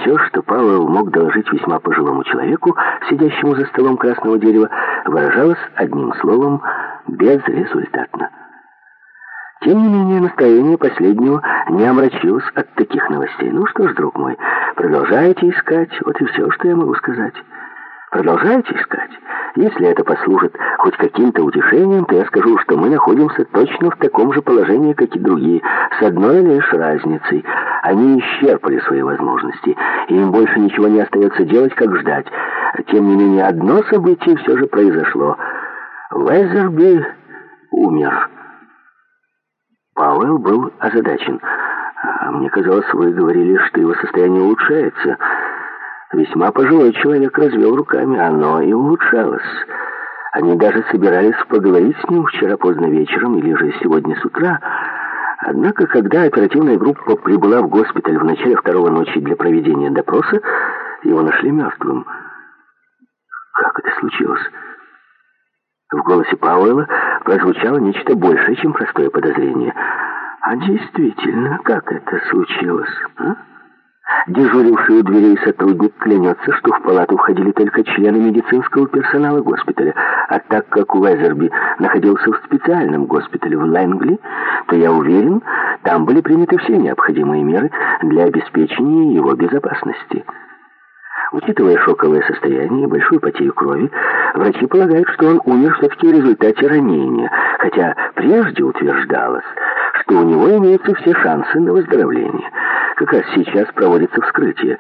Все, что Пауэлл мог доложить весьма пожилому человеку, сидящему за столом красного дерева, выражалось одним словом «безрезультатно». Тем не менее, настроение последнего не омрачилось от таких новостей. «Ну что ж, друг мой, продолжайте искать, вот и все, что я могу сказать. Продолжайте искать. Если это послужит хоть каким-то утешением, то я скажу, что мы находимся точно в таком же положении, как и другие, с одной лишь разницей. Они исчерпали свои возможности, и им больше ничего не остается делать, как ждать. Тем не менее, одно событие все же произошло. Уэзерби умер». Пауэлл был озадачен. «Мне казалось, вы говорили, что его состояние улучшается». Весьма пожилой человек развел руками. Оно и улучшалось. Они даже собирались поговорить с ним вчера поздно вечером или же сегодня с утра. Однако, когда оперативная группа прибыла в госпиталь в начале 2-го ночи для проведения допроса, его нашли мертвым. Как это случилось? В голосе Пауэлла прозвучало нечто большее, чем простое подозрение. А действительно, как это случилось, а? Дежуривший у дверей сотрудник клянется, что в палату входили только члены медицинского персонала госпиталя, а так как Уэзерби находился в специальном госпитале в Лэнгли, то, я уверен, там были приняты все необходимые меры для обеспечения его безопасности. Учитывая шоковое состояние и большую потерю крови, врачи полагают, что он умер все-таки в результате ранения, хотя прежде утверждалось, что у него имеются все шансы на выздоровление. Как раз сейчас проводится вскрытие.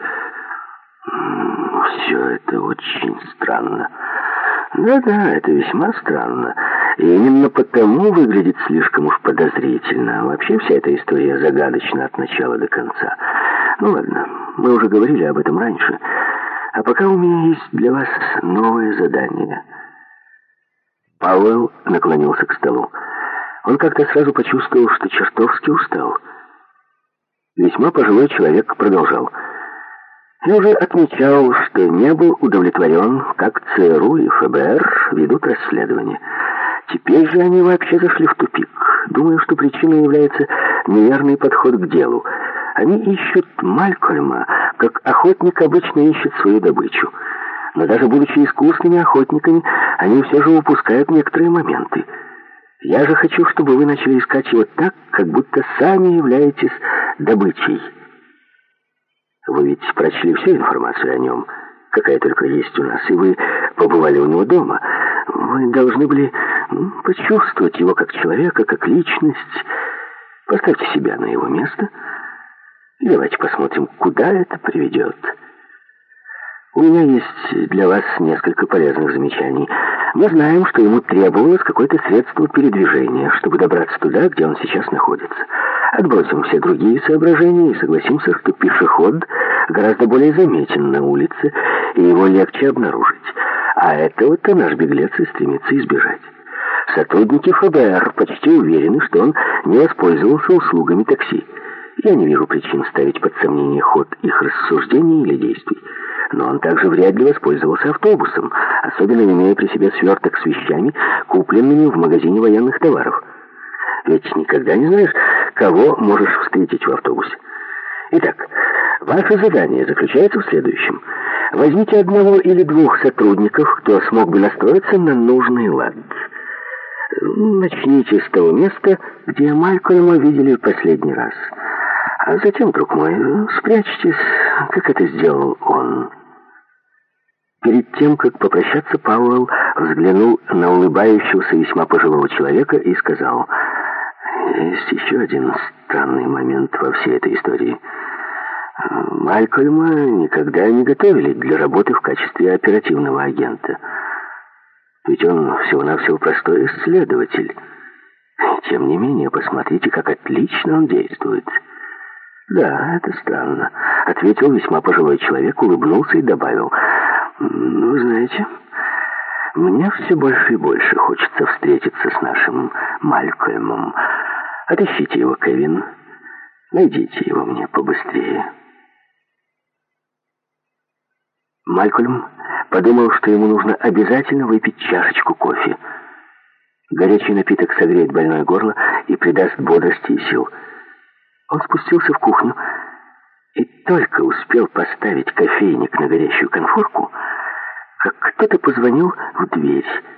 Все это очень странно. Да-да, это весьма странно. И именно потому выглядит слишком уж подозрительно. Вообще вся эта история загадочна от начала до конца. Ну ладно, мы уже говорили об этом раньше. А пока у меня есть для вас новое задание. Пауэлл наклонился к столу. Он как-то сразу почувствовал, что чертовски устал. Весьма пожилой человек продолжал. Я уже отмечал, что не был удовлетворен, как ЦРУ и ФБР ведут расследование. Теперь же они вообще зашли в тупик. Думаю, что причиной является неверный подход к делу. Они ищут Малькольма, как охотник обычно ищет свою добычу. Но даже будучи искусными охотниками, они все же упускают некоторые моменты. Я же хочу, чтобы вы начали искать его так, как будто сами являетесь добычей. Вы ведь прочли всю информацию о нем, какая только есть у нас, и вы побывали у него дома. Вы должны были почувствовать его как человека, как личность. Поставьте себя на его место и давайте посмотрим, куда это приведет. У меня есть для вас несколько полезных замечаний. Мы знаем, что ему требовалось какое-то средство передвижения, чтобы добраться туда, где он сейчас находится. Отбросим все другие соображения и согласимся, что пешеход гораздо более заметен на улице, и его легче обнаружить. А этого-то наш беглец и стремится избежать. Сотрудники ФБР почти уверены, что он не воспользовался услугами такси. Я не вижу причин ставить под сомнение ход их рассуждений или действий. Но он также вряд ли воспользовался автобусом, особенно имея при себе сверток с вещами, купленными в магазине военных товаров. Ведь никогда не знаешь, кого можешь встретить в автобусе. Итак, ваше задание заключается в следующем. Возьмите одного или двух сотрудников, кто смог бы настроиться на нужный лад. Начните с того места, где Малькольма видели в последний раз. А затем, друг мой, спрячьтесь, как это сделал он. Перед тем, как попрощаться, Пауэлл взглянул на улыбающегося весьма пожилого человека и сказал: «Есть еще один странный момент во всей этой истории. Малькольма никогда не готовили для работы в качестве оперативного агента. Ведь он всего-навсего простой исследователь. Тем не менее, посмотрите, как отлично он действует». «Да, это странно», — ответил весьма пожилой человек, улыбнулся и добавил: «Вы знаете, мне все больше и больше хочется встретиться с нашим Малькольмом. Отыщите его, Кевин. Найдите его мне побыстрее». Малькольм подумал, что ему нужно обязательно выпить чашечку кофе. Горячий напиток согреет больное горло и придаст бодрости и сил. Он спустился в кухню И только успел поставить кофейник на горящую конфорку, как кто-то позвонил в дверь.